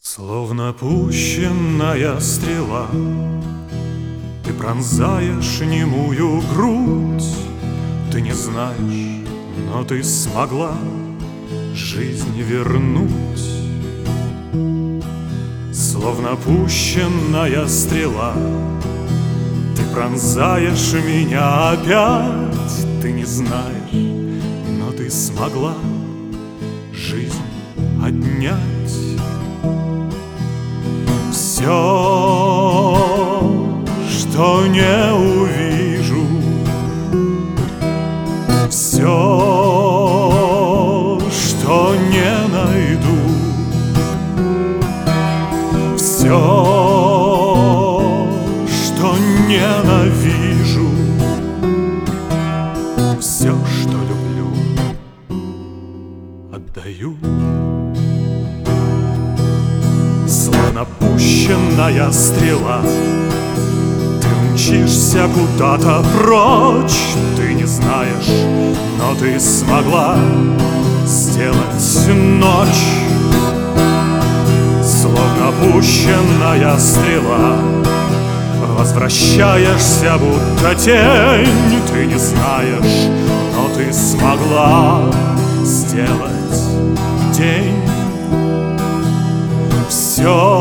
Словно пущенная стрела, ты пронзаешь немую грудь. Ты не знаешь, но ты смогла жизнь вернуть. Словно пущенная стрела, ты пронзаешь меня опять. Ты не знаешь, но ты смогла жизнь отнять. Все, что не увижу, все, что не найду, все, что ненавижу, все, что люблю, отдаю. Словно пущенная стрела, ты мчишься куда-то прочь. Ты не знаешь, но ты смогла сделать ночь. Словно пущенная стрела, возвращаешься, будто тень. Ты не знаешь, но ты смогла сделать день. Все,